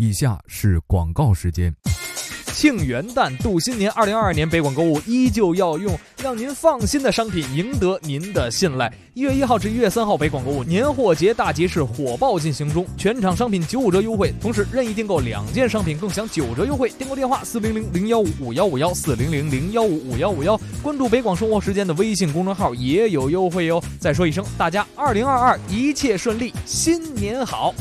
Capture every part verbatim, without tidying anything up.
以下是广告时间。庆元旦度新年，二零二二年北广购物依旧要用让您放心的商品赢得您的信赖。一月一号至一月三号，北广购物年货节大集市火爆进行中，全场商品九五折优惠，同时任意订购两件商品更享九折优惠。订购电话四零零零幺五五幺五幺四零零零幺五五幺五幺，关注北广生活时间的微信公众号也有优惠哟。再说一声，大家二零二二一切顺利，新年好。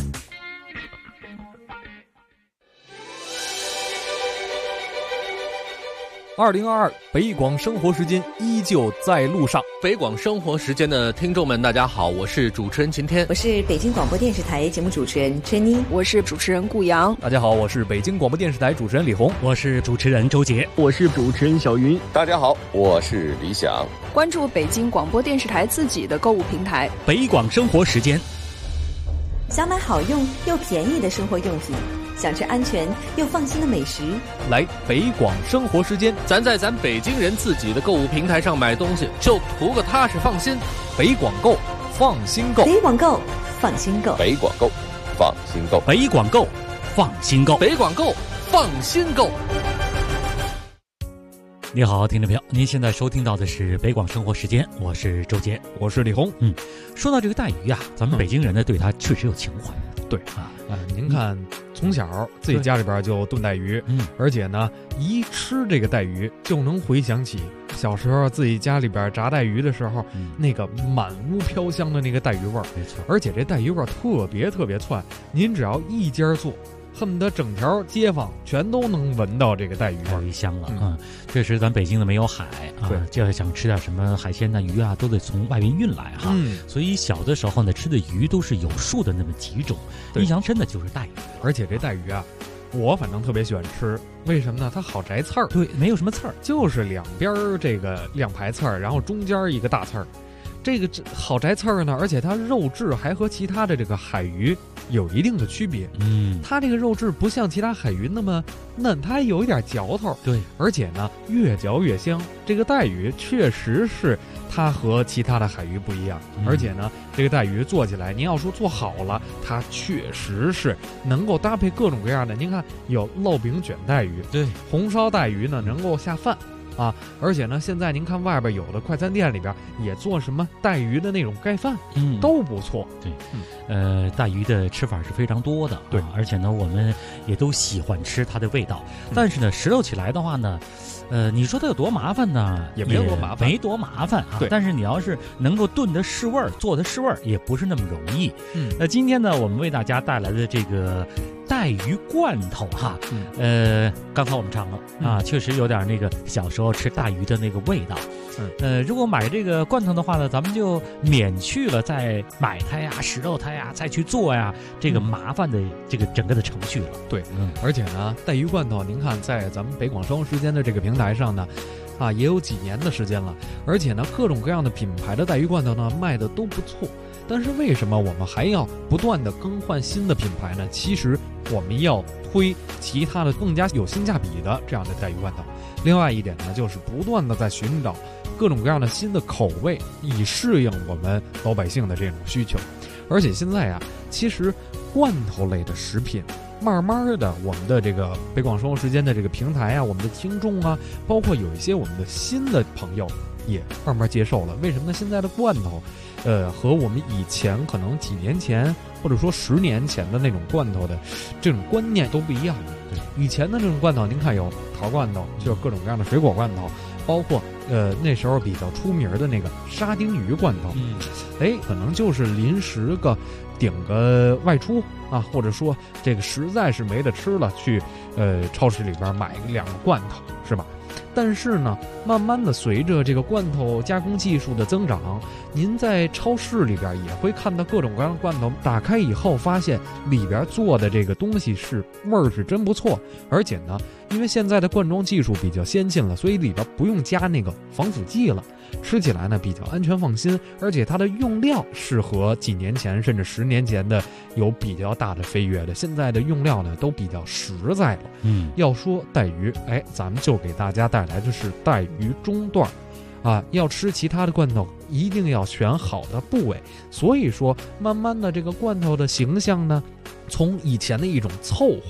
二零二二北广生活时间依旧在路上。 北广生活时间的听众们，大家好，我是主持人晴天， 我是北京广播电视台节目主持人春妮， 我是主持人顾阳。 大家好，我是北京广播电视台主持人李红， 我是主持人周杰， 我是主持人小云。 大家好，我是李想。 关注北京广播电视台自己的购物平台北广生活时间。 想买好用又便宜的生活用品，想吃安全又放心的美食， 来北广生活时间， 咱在咱北京人自己的购物平台上买东西，就图个踏实放心。 北广购，放心购。 北广购，放心购。 北广购，放心购。 北广购，放心购。 北广购，放心购。 你好，听众朋友，您现在收听到的是北广生活时间，我是周杰， 我是李红。 嗯，说到这个带鱼啊，咱们北京人呢、嗯、对它确实有情怀。 对啊，呃，您看，从小自己家里边就炖带鱼，嗯，而且呢，一吃这个带鱼就能回想起小时候自己家里边炸带鱼的时候，嗯、那个满屋飘香的那个带鱼味儿。 没错， 而且这带鱼味儿特别特别窜，您只要一家做，恨不得整条街坊全都能闻到这个带鱼味儿， 一香了。嗯，确实咱北京的没有海啊， 对， 就要想吃点什么海鲜呐、鱼啊，都得从外面运来哈。嗯，所以小的时候呢，吃的鱼都是有数的那么几种，印象深的就是带鱼。 而且这带鱼啊，我反正特别喜欢吃，为什么呢？它好摘刺儿， 对，没有什么刺儿， 就是两边这个两排刺儿，然后中间一个大刺儿。这个好摘刺儿呢，而且它肉质还和其他的这个海鱼有一定的区别。 嗯， 它这个肉质不像其他海鱼那么嫩，它有一点嚼头。 对， 而且呢，越嚼越香。这个带鱼确实是它和其他的海鱼不一样，嗯、而且呢，这个带鱼做起来，您要说做好了，它确实是能够搭配各种各样的。您看，有烙饼卷带鱼， 对， 红烧带鱼呢，能够下饭。啊，而且呢，现在您看外边有的快餐店里边也做什么带鱼的那种盖饭，嗯，都不错。 对，嗯、呃，带鱼的吃法是非常多的， 对、 啊，而且呢，我们也都喜欢吃它的味道。嗯、但是呢，拾掇起来的话呢，呃，你说它有多麻烦呢？ 也没有多麻烦， 没多麻烦啊。 对， 但是你要是能够炖的试味儿，做的试味儿，也不是那么容易。 嗯， 那今天呢，我们为大家带来的这个带鱼罐头哈，嗯、呃，刚才我们尝了啊，嗯、确实有点那个小时候吃带鱼的那个味道。 嗯， 呃，如果买这个罐头的话呢，咱们就免去了再买它呀、拾掇它呀、再去做呀这个麻烦的这个整个的程序了。 对，嗯，而且呢，带鱼罐头，您看在咱们北广生活时间的这个平台上呢，啊，也有几年的时间了，而且呢，各种各样的品牌的带鱼罐头呢卖的都不错。但是为什么我们还要不断的更换新的品牌呢？其实我们要推其他的更加有性价比的这样的带鱼罐头。另外一点呢，就是不断的在寻找各种各样的新的口味，以适应我们老百姓的这种需求。而且现在啊，其实罐头类的食品，慢慢的我们的这个北广生活时间的这个平台啊，我们的听众啊，包括有一些我们的新的朋友也慢慢接受了。为什么呢？现在的罐头呃，和我们以前可能几年前或者说十年前的那种罐头的这种观念都不一样了。对，以前的这种罐头，您看有桃罐头，就是各种各样的水果罐头，包括呃那时候比较出名的那个沙丁鱼罐头，嗯，哎，可能就是临时个顶个外出啊，或者说这个实在是没得吃了，去呃超市里边买两个罐头，是吧？但是呢，慢慢的随着这个罐头加工技术的增长，您在超市里边也会看到各种各样的罐头，打开以后发现里边做的这个东西是味儿是真不错，而且呢，因为现在的灌装技术比较先进了，所以里边不用加那个防腐剂了，吃起来呢比较安全放心，而且它的用料是和几年前甚至十年前的有比较大的飞跃的，现在的用料呢都比较实在了。嗯，要说带鱼，哎，咱们就给大家带来的是带鱼中段啊，要吃其他的罐头一定要选好的部位。所以说慢慢的这个罐头的形象呢，从以前的一种凑合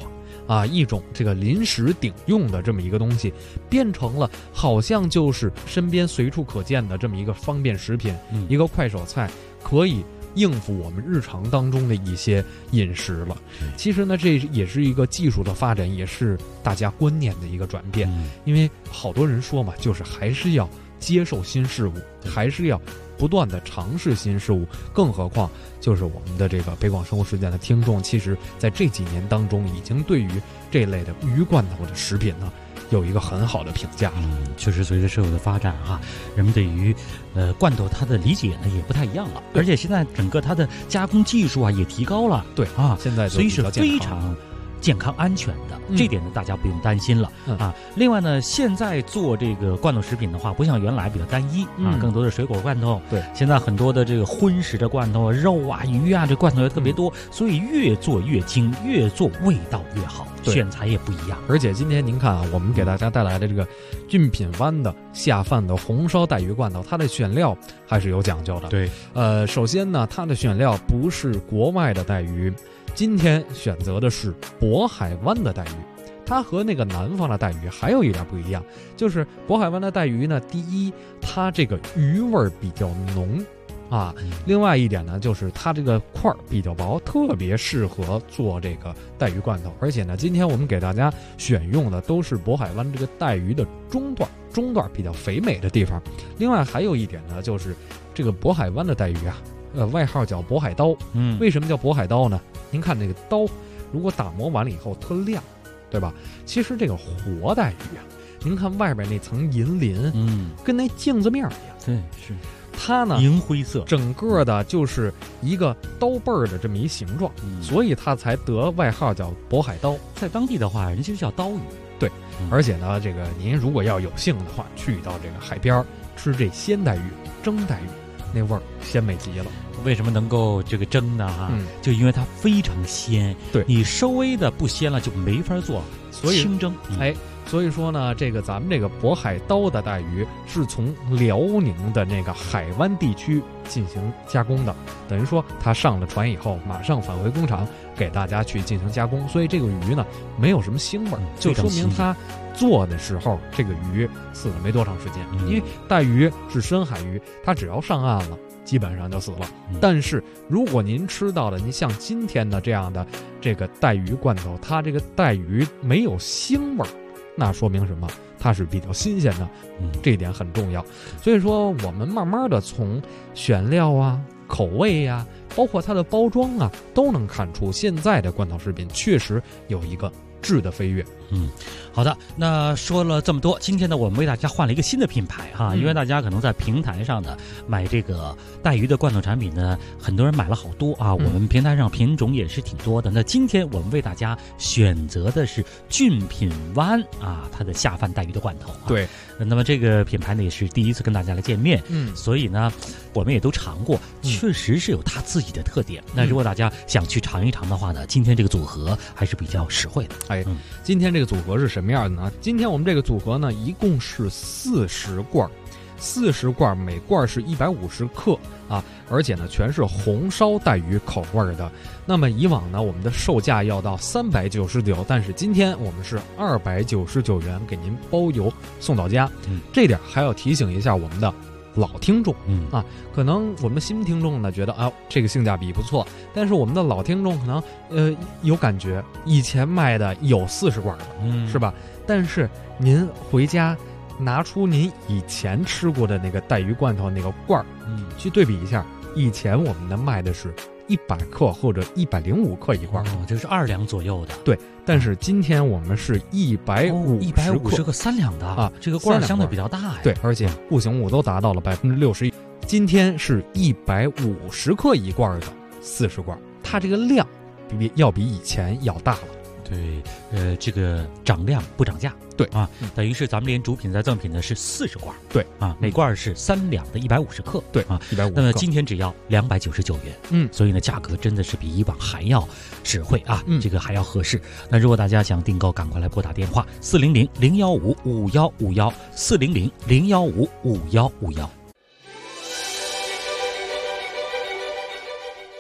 啊，一种这个临时顶用的这么一个东西，变成了好像就是身边随处可见的这么一个方便食品， 嗯、 一个快手菜，可以应付我们日常当中的一些饮食了。其实呢，这也是一个技术的发展，也是大家观念的一个转变。 嗯、 因为好多人说嘛，就是还是要接受新事物，还是要不断的尝试新事物。更何况，就是我们的这个北广生活实践的听众，其实在这几年当中，已经对于这类的鱼罐头的食品呢，有一个很好的评价了。 嗯，确实随着社会的发展哈、啊，人们对于呃罐头它的理解呢也不太一样了，而且现在整个它的加工技术啊也提高了。 对啊， 现在所以是非常健康安全的， 嗯、 这点呢大家不用担心了、嗯、啊。另外呢，现在做这个罐头食品的话，不像原来比较单一、嗯、啊，更多的水果罐头。 对， 现在很多的这个荤食的罐头，肉啊、鱼啊，这罐头也特别多， 嗯、 所以越做越精，越做味道越好，选材也不一样。 而且今天您看啊，我们给大家带来的这个俊品湾的下饭的红烧带鱼罐头，它的选料还是有讲究的。 对， 呃，首先呢，它的选料不是国外的带鱼。今天选择的是渤海湾的带鱼，它和那个南方的带鱼还有一点不一样，就是渤海湾的带鱼呢，第一，它这个鱼味比较浓啊，另外一点呢，就是它这个块儿比较薄，特别适合做这个带鱼罐头。而且呢，今天我们给大家选用的都是渤海湾这个带鱼的中段，中段比较肥美的地方。另外还有一点呢，就是这个渤海湾的带鱼啊，呃，外号叫渤海刀。 嗯， 为什么叫渤海刀呢？您看那个刀，如果打磨完了以后特亮，对吧？其实这个活带鱼啊，您看外边那层银鳞， 嗯， 跟那镜子面一样。 对，是它呢， 银灰色， 整个的就是一个刀背儿的这么一形状， 嗯、 所以它才得外号叫渤海刀。 在当地的话，人家就叫刀鱼。 对，嗯、而且呢，这个您如果要有幸的话，去到这个海边吃这鲜带鱼、蒸带鱼，那味儿鲜美极了。 为什么能够这个蒸呢？哈、嗯，就因为它非常鲜。 对， 你稍微的不鲜了就没法做， 所以清蒸。 嗯、哎，所以说呢，这个咱们这个渤海刀的带鱼是从辽宁的那个海湾地区进行加工的，等于说它上了船以后，马上返回工厂给大家去进行加工，所以这个鱼呢没有什么腥味儿，嗯、就说明它做的时候这个鱼死了没多长时间。嗯、因为带鱼是深海鱼，它只要上岸了，基本上就死了。 嗯、 但是如果您吃到的，您像今天的这样的这个带鱼罐头，它这个带鱼没有腥味儿，那说明什么？它是比较新鲜的， 嗯， 这一点很重要。所以说，我们慢慢的从选料啊、口味呀、啊，包括它的包装啊，都能看出现在的罐头食品确实有一个质的飞跃。 嗯，好的，那说了这么多，今天呢，我们为大家换了一个新的品牌哈，嗯、因为大家可能在平台上呢买这个带鱼的罐头产品呢，很多人买了好多啊，嗯、我们平台上品种也是挺多的。那今天我们为大家选择的是俊品湾啊，它的下饭带鱼的罐头、啊。 对， 那么这个品牌呢也是第一次跟大家来见面， 嗯， 所以呢，我们也都尝过，确实是有它自己的特点。嗯、那如果大家想去尝一尝的话呢，今天这个组合还是比较实惠的。 哎，嗯、今天这个组合是什么样的呢？今天我们这个组合呢，一共是四十罐，四十罐，每罐是一百五十克啊，而且呢，全是红烧带鱼口味的。那么以往呢，我们的售价要到三百九十九，但是今天我们是二百九十九元给您包邮送到家。 嗯， 这点还要提醒一下我们的老听众， 嗯啊，可能我们新听众呢觉得啊这个性价比不错，但是我们的老听众可能呃有感觉，以前卖的有四十罐的， 嗯， 是吧？但是您回家拿出您以前吃过的那个带鱼罐头那个罐儿， 嗯， 去对比一下，以前我们的卖的是一百克或者一百零五克一罐， 哦，就是二两左右的， 对。但是今天我们是一百五一百五十克三两的啊， 这个罐相对比较大呀， 对，而且固形物都达到了百分之六十一。今天是一百五十克一罐的四十罐，它这个量比要比以前要大了。 对，呃，这个涨量不涨价， 对啊，嗯、等于是咱们连主品再赠品的是四十罐， 对啊，每罐是三两的一百五十克， 对啊， 一百五。 那么今天只要两百九十九元， 嗯， 所以呢，价格真的是比以往还要实惠啊， 嗯， 这个还要合适。那如果大家想订购，赶快来拨打电话四零零零幺五五幺五幺四零零零幺五五幺五幺。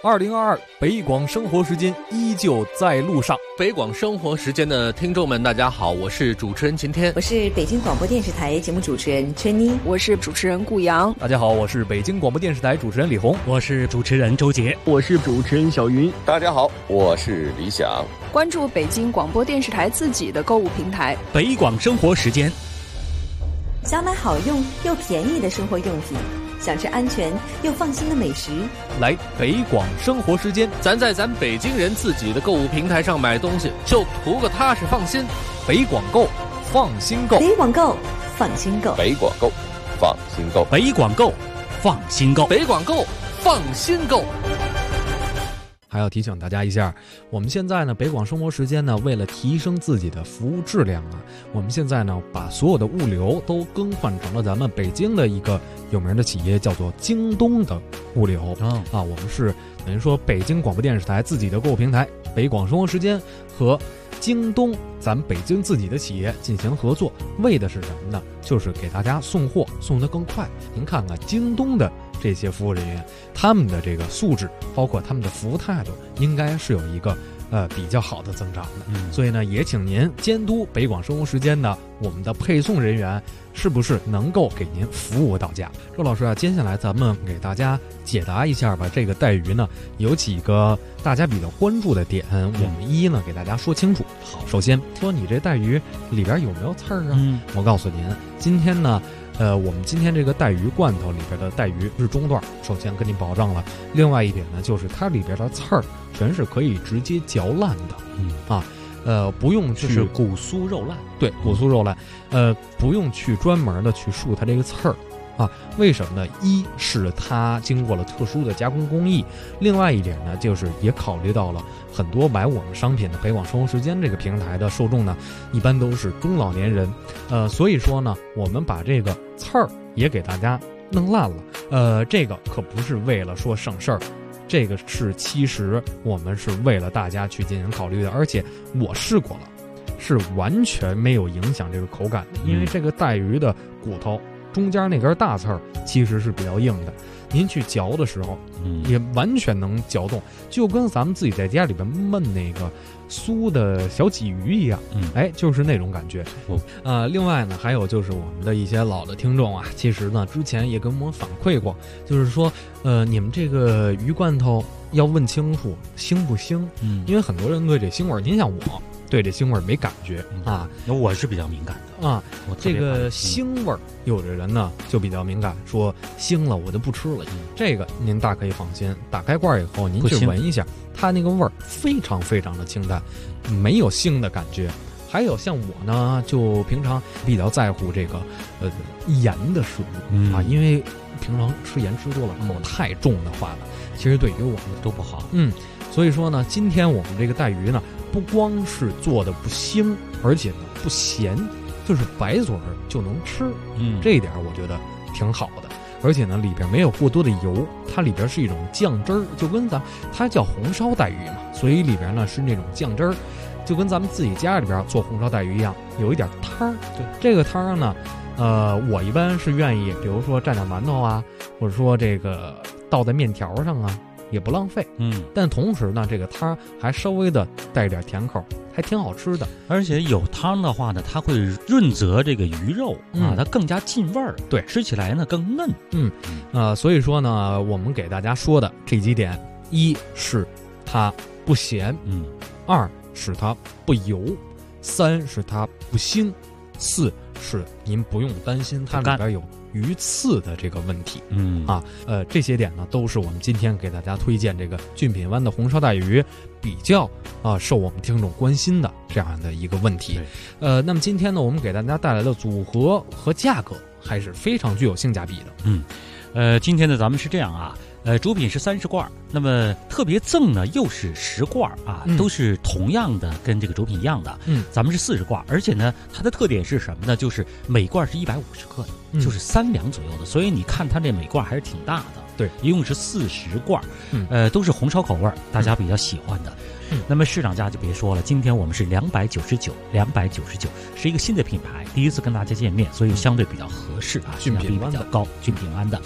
二零二二北广生活时间依旧在路上。 北广生活时间的听众们，大家好，我是主持人晴天， 我是北京广播电视台节目主持人春妮， 我是主持人顾阳。 大家好，我是北京广播电视台主持人李红， 我是主持人周杰， 我是主持人小云。 大家好，我是李想。 关注北京广播电视台自己的购物平台北广生活时间， 想买好用又便宜的生活用品，想吃安全又放心的美食， 来北广生活时间， 咱在咱北京人自己的购物平台上买东西，就图个踏实放心。 北广购，放心购。 北广购，放心购。 北广购，放心购。 北广购，放心购。 北广购，放心购。 还要提醒大家一下，我们现在呢，北广生活时间呢，为了提升自己的服务质量啊，我们现在呢，把所有的物流都更换成了咱们北京的一个有名的企业，叫做京东的物流、哦、啊。我们是等于说北京广播电视台自己的购物平台北广生活时间和京东咱北京自己的企业进行合作，为的是什么呢？就是给大家送货送得更快。您看看京东的这些服务人员，他们的这个素质，包括他们的服务态度，应该是有一个呃比较好的增长的。嗯，所以呢，也请您监督北广生活时间呢，我们的配送人员是不是能够给您服务到家。周老师啊，接下来咱们给大家解答一下吧。这个带鱼呢，有几个大家比较关注的点，嗯、我们一一呢给大家说清楚。好，首先说你这带鱼里边有没有刺儿啊？嗯，我告诉您，今天呢。呃，我们今天这个带鱼罐头里边的带鱼是中段，首先跟您保证了。另外一点呢，就是它里边的刺儿全是可以直接嚼烂的，嗯啊，呃，不用去就是骨酥肉烂， 对，骨酥肉烂，呃，不用去专门的去竖它这个刺儿。啊，为什么呢？一是它经过了特殊的加工工艺，另外一点呢，就是也考虑到了很多买我们商品的北广生活时间这个平台的受众呢，一般都是中老年人，呃，所以说呢，我们把这个刺儿也给大家弄烂了，呃，这个可不是为了说省事儿。这个是其实我们是为了大家去进行考虑的，而且我试过了，是完全没有影响这个口感的，因为这个带鱼的骨头中间那根大刺儿其实是比较硬的，您去嚼的时候，嗯，也完全能嚼动，就跟咱们自己在家里边焖那个酥的小鲫鱼一样，嗯，哎，就是那种感觉。哦、呃，另外呢，还有就是我们的一些老的听众啊，其实呢之前也跟我们反馈过，就是说，呃，你们这个鱼罐头要问清楚腥不腥，嗯，因为很多人对这腥味儿，您像我。对这腥味儿没感觉、嗯、啊， 我是比较敏感的啊。我这个腥味儿，有的人呢就比较敏感，说腥了我就不吃了。嗯、这个您大可以放心，打开罐以后您去闻一下，它那个味儿非常非常的清淡，没有腥的感觉。还有像我呢，就平常比较在乎这个呃盐的食物、嗯、啊，因为平常吃盐吃多了，口太重的话呢，其实对于我们都不好。嗯，所以说呢，今天我们这个带鱼呢。不光是做的不腥，而且呢不咸，就是白嘴儿就能吃。嗯，这一点我觉得挺好的。而且呢，里边没有过多的油，它里边是一种酱汁儿，就跟咱它叫红烧带鱼嘛，所以里边呢是那种酱汁儿，就跟咱们自己家里边做红烧带鱼一样，有一点汤儿。对，这个汤儿呢，呃，我一般是愿意，比如说蘸点馒头啊，或者说这个倒在面条上啊。也不浪费，嗯，但同时呢，这个汤还稍微的带一点甜口，还挺好吃的。 而且有汤的话呢，它会润泽这个鱼肉、嗯、啊，它更加进味儿， 对， 吃起来呢更嫩。 嗯，呃，所以说呢，我们给大家说的这几点，一是它不咸，嗯，二是它不油，三是它不腥，四是您不用担心它里边有鱼刺的这个问题，嗯啊，呃，这些点呢，都是我们今天给大家推荐这个俊品湾的红烧带鱼比较啊、呃、受我们听众关心的这样的一个问题。呃，那么今天呢，我们给大家带来的组合和价格还是非常具有性价比的。 嗯，呃，今天呢，咱们是这样啊。呃，主品是三十罐，那么特别赠呢又是十罐啊、嗯，都是同样的，跟这个主品一样的。嗯，咱们是四十罐，而且呢，它的特点是什么呢？就是每罐是一百五十克的、嗯，就是三两左右的，所以你看它这每罐还是挺大的。对，一共是四十罐，嗯，呃，都是红烧口味，大家比较喜欢的。嗯，那么市场价就别说了，今天我们是两百九十九，两百九十九，是一个新的品牌，第一次跟大家见面，所以相对比较合适啊，性价比比较高，俊品湾的。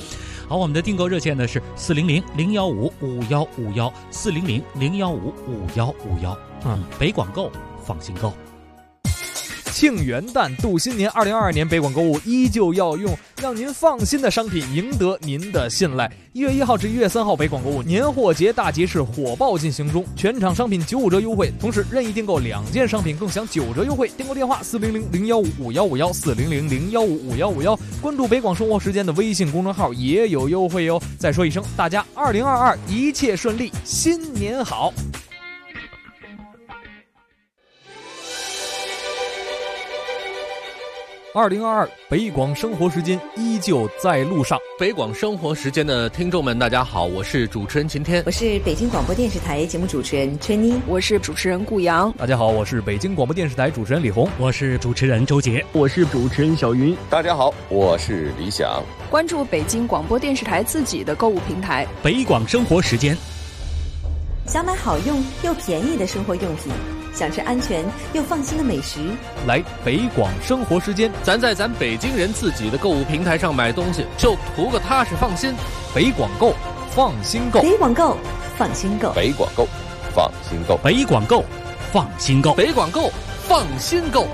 好，我们的订购热线呢是四零零零幺五五幺五幺四零零零幺五五幺五幺。嗯，北广购放心购。 庆元旦度新年，二零二二年北广购物依旧要用让您放心的商品赢得您的信赖。一月一号至一月三号，北广购物年货节大集市火爆进行中，全场商品九五折优惠，同时任意订购两件商品更享九折优惠。订购电话四零零零幺五五幺五幺四零零零幺五五幺五幺，关注北广生活时间的微信公众号也有优惠哟。再说一声，大家二零二二一切顺利，新年好。二零二二北广生活时间依旧在路上。 北广生活时间的听众们，大家好，我是主持人晴天， 我是北京广播电视台节目主持人春妮， 我是主持人顾阳。 大家好，我是北京广播电视台主持人李红， 我是主持人周杰， 我是主持人小云。 大家好，我是李想。 关注北京广播电视台自己的购物平台北广生活时间， 想买好用又便宜的生活用品，想吃安全又放心的美食， 来北广生活时间， 咱在咱北京人自己的购物平台上买东西，就图个踏实放心。 北广购放心购， 北广购放心购， 北广购放心购， 北广购放心购， 北广购放心购。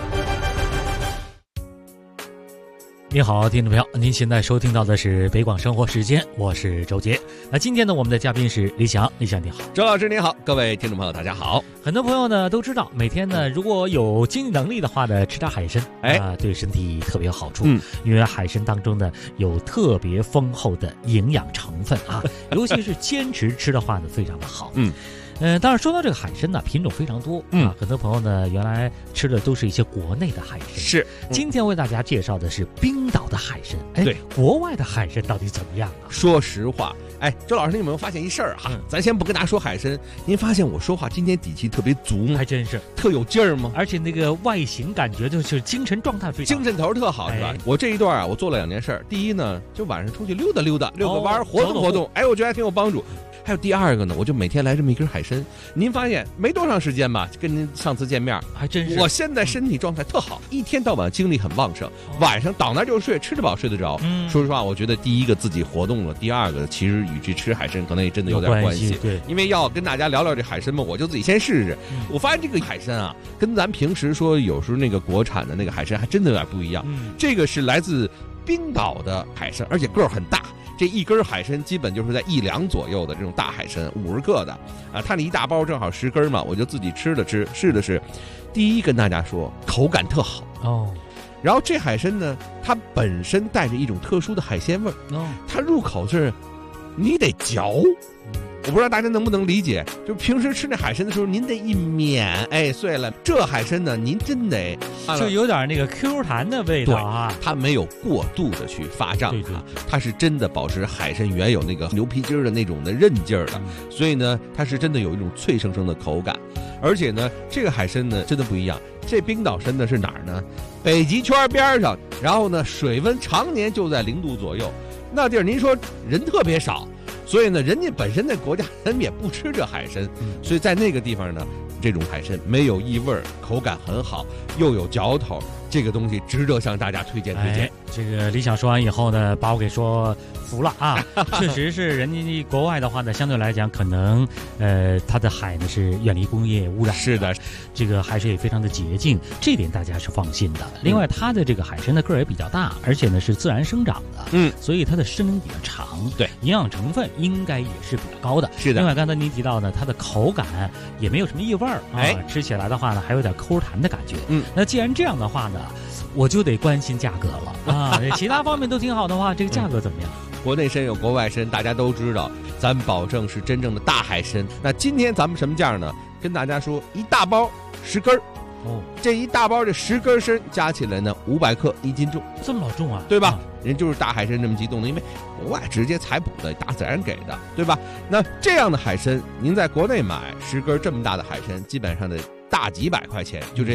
你好，听众朋友，您现在收听到的是北广生活时间，我是周杰。那今天呢，我们的嘉宾是李想，李想你好。 周老师您好，各位听众朋友大家好。 很多朋友呢都知道，每天呢如果有经济能力的话呢，吃点海参，哎、呃，对身体特别有好处。嗯，因为海参当中呢有特别丰厚的营养成分啊，尤其是坚持吃的话呢，非常的好。嗯。呃，当然说到这个海参呢，品种非常多，嗯啊，很多朋友呢原来吃的都是一些国内的海参， 是。 今天为大家介绍的是冰岛的海参，哎，对，国外的海参到底怎么样啊？ 说实话，哎，周老师，你有没有发现一事儿哈？嗯、咱先不跟大家说海参，您发现我说话今天底气特别足吗？ 还真是， 特有劲儿吗？ 而且那个外形感觉就是精神状态非常好， 精神头特好，是吧？哎、我这一段啊，我做了两件事儿，第一呢，就晚上出去溜达溜达，溜个弯，活动活动，哎，我觉得还挺有帮助。还有第二个呢，我就每天来这么一根海参。您发现没多长时间吧，跟您上次见面， 还真是。 我现在身体状态特好，一天到晚精力很旺盛，晚上倒那就睡，吃得饱睡得着。嗯，说实话，我觉得第一个自己活动了，第二个其实与这吃海参可能也真的有点关系。 对， 因为要跟大家聊聊这海参嘛，我就自己先试试。嗯、我发现这个海参啊，跟咱平时说有时候那个国产的那个海参还真的有点不一样。嗯，这个是来自冰岛的海参，而且个儿很大。这一根海参基本就是在一两左右的这种大海参，五十个的啊，它那一大包正好十根嘛，我就自己吃了吃，试了试。第一跟大家说，口感特好哦。然后这海参呢，它本身带着一种特殊的海鲜味儿哦，它入口是你得嚼。我不知道大家能不能理解，就平时吃那海参的时候，您得一抿，哎，碎了。这海参呢，您真得就有点那个 Q 弹的味道啊， 它没有过度的去发胀啊，它是真的保持海参原有那个牛皮筋的那种的韧劲儿的，所以呢，它是真的有一种脆生生的口感。而且呢，这个海参呢，真的不一样。这冰岛参呢是哪儿呢？北极圈边上，然后呢，水温常年就在零度左右，那地儿您说人特别少。所以呢，人家本身那国家人也不吃这海参，所以在那个地方呢，这种海参没有异味，口感很好，又有嚼头，这个东西值得向大家推荐推荐。 哎、这个李想说完以后呢，把我给说服了啊！确实是人家国外的话呢，相对来讲可能呃，它的海呢是远离工业污染， 是的， 这个海水也非常的洁净，这点大家是放心的。另外，它的这个海参的个儿也比较大，而且呢是自然生长的，嗯，所以它的生命比较长， 对， 营养成分应该也是比较高的。 是的。 另外，刚才您提到呢，它的口感也没有什么异味儿，哎、啊，吃起来的话呢，还有点抠弹的感觉。嗯，那既然这样的话呢，我就得关心价格了啊！其他方面都挺好的话，这个价格怎么样？ 国内参有国外参，大家都知道，咱保证是真正的大海参。那今天咱们什么价呢？跟大家说，一大包十根儿，哦，这一大包这十根参加起来呢，五百克一斤重， 这么老重啊， 对吧？嗯、人就是大海参这么激动的，因为国外直接采捕的，大自然给的，对吧？那这样的海参，您在国内买十根这么大的海参，基本上得大几百块钱，就这。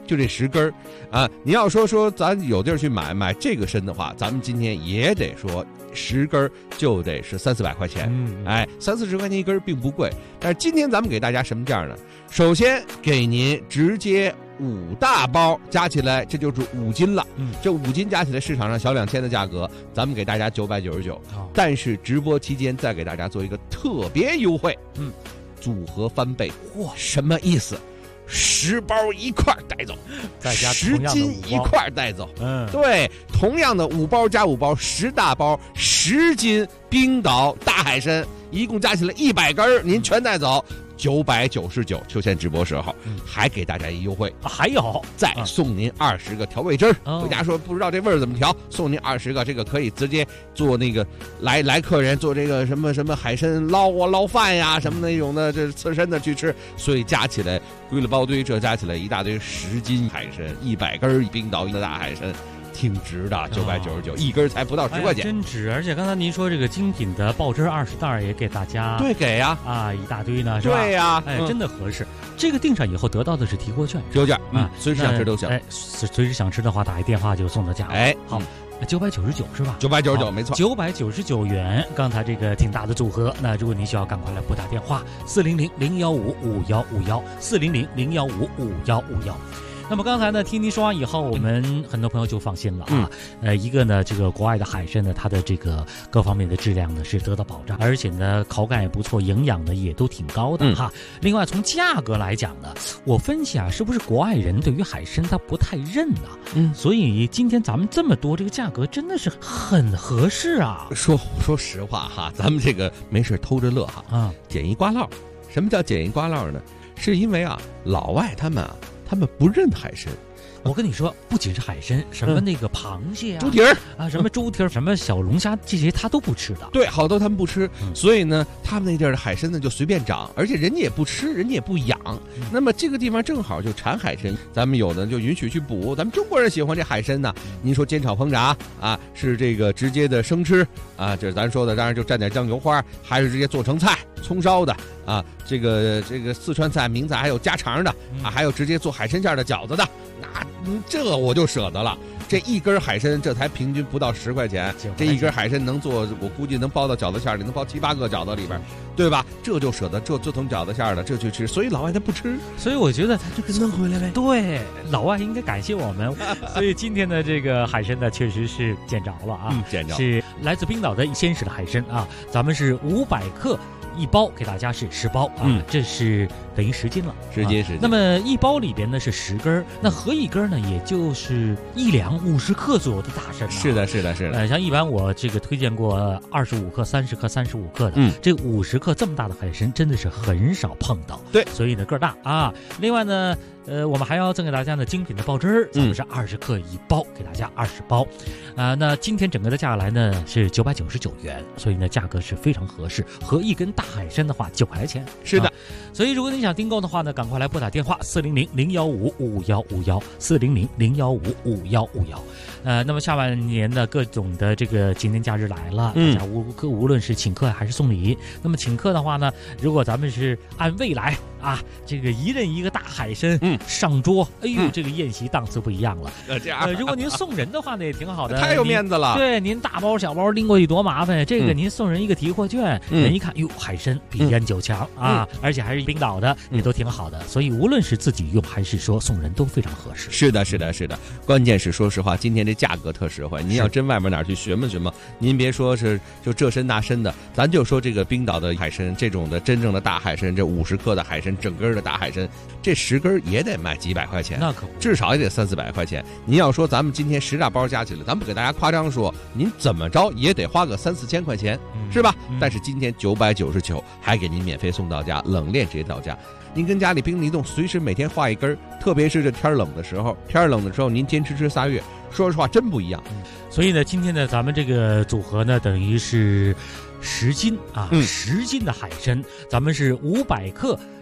就这十根儿啊。你要说说咱有地儿去买买这个参的话，咱们今天也得说十根儿就得是三四百块钱， 嗯， 哎，三四十块钱一根儿并不贵。但是今天咱们给大家什么价呢？首先给您直接五大包加起来，这就是五斤了。 嗯， 这五斤加起来市场上小两千的价格，咱们给大家九百九十九。但是直播期间再给大家做一个特别优惠， 嗯， 组合翻倍。哇，什么意思？十包一块带走， 再加十斤一块带走。 嗯， 对，同样的五包加五包，十大包，十斤冰岛大海参，一共加起来一百根儿，您全带走。九百九十九，就现直播时候，嗯、还给大家一优惠， 还有再送您二十个调味汁儿。 哦、 回家说不知道这味儿怎么调，送您二十个，这个可以直接做那个来来客人做这个什么什么海参捞啊捞饭呀什么那种的，这刺身的去吃，所以加起来归了包堆，这加起来一大堆十斤海参，一百根冰岛的大海参。挺值的，九百九十九一根才不到十块钱、 哎，真值！而且刚才您说这个精品的爆汁二十袋也给大家， 对，给呀啊，一大堆呢，是吧？ 对呀， 哎，嗯、真的合适。这个订上以后得到的是提货券， 提货券啊， 嗯、随时想吃都行。 哎，随时想吃的话，打一电话就送到家了。 哎， 好。九百九十九是吧？ 九百九十九，没错。 九百九十九元，刚才这个挺大的组合。那如果您需要，赶快来拨打电话四零零零幺五五幺五幺四零零零幺五五幺五幺。那么刚才呢，听您说完以后，我们很多朋友就放心了啊。嗯、呃，一个呢，这个国外的海参呢，它的这个各方面的质量呢是得到保障，而且呢口感也不错，营养呢也都挺高的、嗯、哈。另外从价格来讲呢，我分析啊，是不是国外人对于海参他不太认啊？嗯，所以今天咱们这么多，这个价格真的是很合适啊。 说说实话哈，咱们这个没事偷着乐哈啊，捡一瓜烙。什么叫捡一瓜烙呢？是因为啊，老外他们啊。他们不认海参， 我跟你说，不仅是海参，什么那个螃蟹啊、 猪蹄儿啊，什么猪蹄儿、什么小龙虾，这些他都不吃的。 对，好多他们不吃，嗯、所以呢，他们那地儿的海参呢就随便长，而且人家也不吃，人家也不养。嗯、那么这个地方正好就产海参，咱们有的就允许去捕。咱们中国人喜欢这海参呢，您说煎炒烹炸啊，是这个直接的生吃啊，这咱说的当然就蘸点酱油花，还是直接做成菜、葱烧的。啊，这个这个四川菜、名菜还有家常的啊，还有直接做海参馅的饺子的，那、嗯、这我就舍得了。这一根海参这才平均不到十块钱，这一根海参能做，我估计能包到饺子馅里，能包七八个饺子里边，对吧？这就舍得这做成饺子馅的，这去吃。所以老外他不吃， 所以我觉得他就给弄回来呗。 对，老外应该感谢我们。所以今天的这个海参呢，确实是见着了啊， 嗯、见着是来自冰岛的鲜食的海参啊，咱们是五百克。一包给大家是十包啊，嗯、这是等于十斤了， 十斤十斤。 那么一包里边呢是十根，那合一根呢也就是一两五十克左右的大参、啊。 是的，是的，是的。 呃，像一般我这个推荐过二十五克、三十克、三十五克的，嗯，这五十克这么大的海参真的是很少碰到。 对， 所以呢个儿大啊。另外呢。呃，我们还要赠给大家呢精品的爆汁儿，咱们是二十克一包，给大家二十包，啊、呃，那今天整个的价格来呢是九百九十九元，所以呢价格是非常合适，合一根大海参的话九块钱， 是的、啊， 所以如果你想订购的话呢，赶快来拨打电话四零零零幺五五幺五幺四零零零幺五五幺五幺，呃，那么下半年的各种的这个节年假日来了，大家无无论是请客还是送礼，那么请客的话呢，如果咱们是按位来。啊，这个一人一个大海参，嗯，上桌，哎呦，嗯、这个宴席档次不一样了。呃，这样，呃，如果您送人的话呢，也挺好的， 太有面子了。 对，您大包小包拎过去多麻烦，这个您送人一个提货券，嗯、人一看，哟，海参比烟酒强、嗯、啊，而且还是冰岛的，也都挺好的。所以无论是自己用还是说送人，都非常合适。 是的，是的，是的。关键是说实话，今天这价格特实惠。您要真外面哪儿去寻摸寻摸，您别说是就这身那身的，咱就说这个冰岛的海参，这种的真正的大海参，这五十克的海参。整根的大海参，这十根也得卖几百块钱， 那可不， 至少也得三四百块钱。您要说咱们今天十大包加起来，咱不给大家夸张说，您怎么着也得花个三四千块钱，嗯、是吧？嗯、但是今天九百九十九还给您免费送到家，冷链直接到家。您跟家里冰离冻，随时每天画一根，特别是这天冷的时候，天冷的时候您坚持吃仨月，说实话真不一样。 嗯、所以呢，今天呢，咱们这个组合呢，等于是十斤啊，嗯、十斤的海参，咱们是五百克。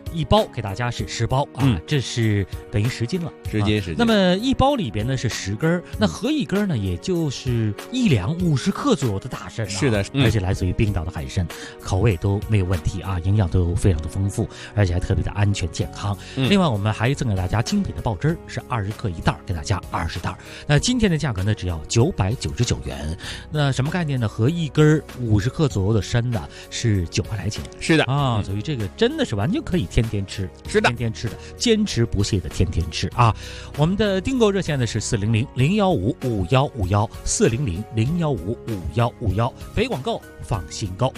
一包给大家是十包啊， 嗯、 这是等于十斤了， 十斤十斤、 啊。那么一包里边呢是十根，那合一根呢也就是一两五十克左右的大参、啊， 是的， 嗯、而且来自于冰岛的海参，口味都没有问题啊，营养都非常的丰富，而且还特别的安全健康。嗯、另外我们还赠给大家精品的爆汁儿，是二十克一袋，给大家二十袋。那今天的价格呢只要九百九十九元。那什么概念呢？合一根五十克左右的参呢是九块来钱。 是的啊，所以这个真的是完全可以天天吃， 是的， 天天吃的，坚持不懈的天天吃啊！我们的订购热线呢是四零零零幺五五幺五幺四零零零幺五五幺五幺，北广购放心购。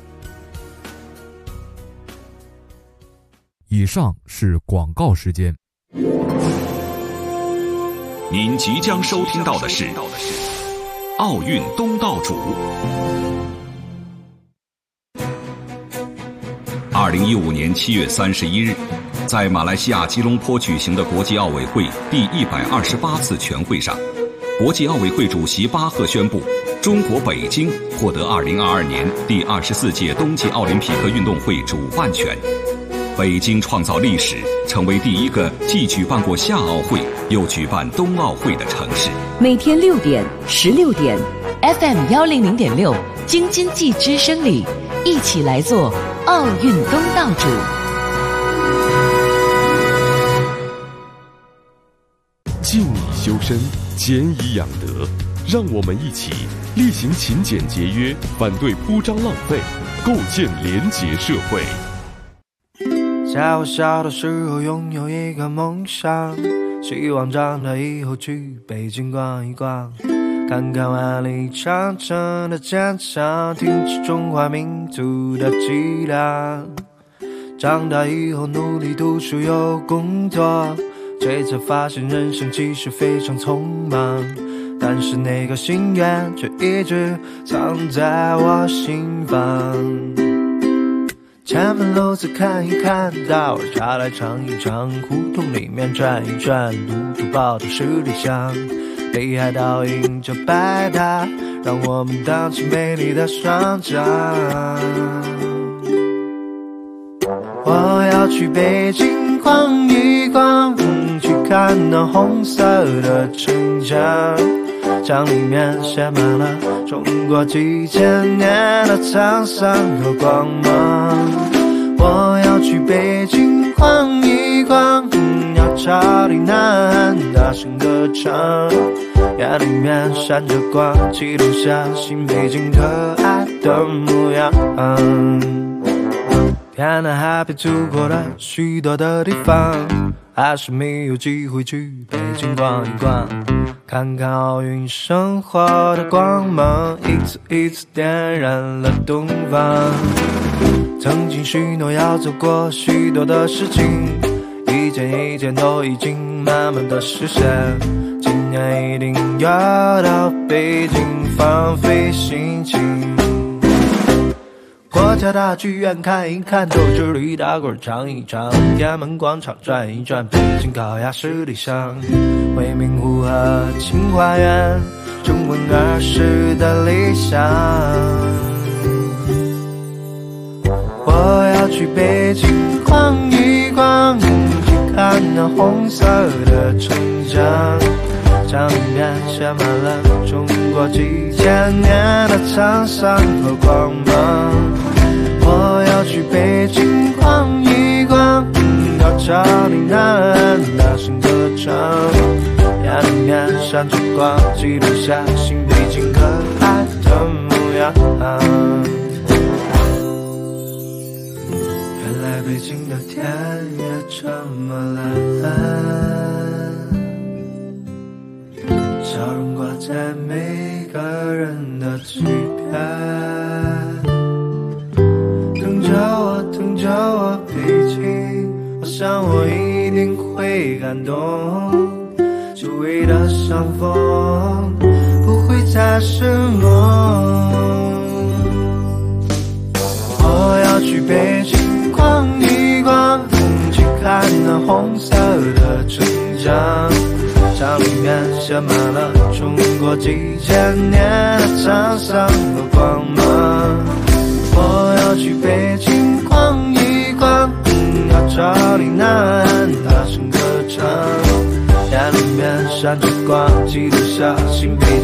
以上是广告时间。 您即将收听到的是奥运东道主。二零一五年七月三十一日，在马来西亚吉隆坡举行的国际奥委会第一百二十八次全会上，国际奥委会主席巴赫宣布，中国北京获得二零二二年第二十四届冬季奥林匹克运动会主办权。北京创造历史，成为第一个既举办过夏奥会又举办冬奥会的城市。 每天六点、十六点 ，F M 幺零零点六，京津冀之声里，一起来做奥运东道主。 静以修身，俭以养德，让我们一起力行勤俭节约，反对铺张浪费，构建廉洁社会。 在我小的时候拥有一个梦想，希望长大以后去北京逛一逛，看看万里长城的坚强，听着中华民族的脊梁。长大以后努力读书又工作，这才发现人生其实非常匆忙，但是那个心愿却一直藏在我心房。前门楼子看一看，大碗茶来尝一尝，胡同里面转一转，路途抱着十里香，北海倒映着白塔，让我们荡起美丽的双桨。我要去北京逛一逛，去看那红色的城墙，墙里面写满了中国几千年的沧桑和光芒。我要去北京逛一逛，要朝里呐喊大声歌唱，眼里面闪着光，记录下新北京可爱的模样。天南海北走过了许多的地方，还是没有机会去北京逛一逛，看看奥运生活的光芒，一次一次点燃了东方。曾经许诺要做过许多的事情，一件一件都已经慢慢的实现，今年一定要到北京放飞心情。国家大剧院看一看，斗智驴打滚尝一尝，天安门广场转一转，北京高雅十里香，回民湖和清华园，重温儿时的理想。我要去北京逛一逛，去看那红色的城墙，墙里面写满了中国几千年的沧桑和光芒。我要去北京逛一逛，要朝你呐喊大声歌唱，眼里面闪着光，记录下新北京可爱的模样。原来北京的天也这么蓝，笑容挂在每个人的嘴边，等着我，等着我北京，我想我一定会感动，久违的相逢不会再是梦。我要去北京逛一逛，去看那红色的城墙，墙里面写满了中国几千年的沧桑和光芒。我要去北京逛一逛，要朝看着光，记录下心陪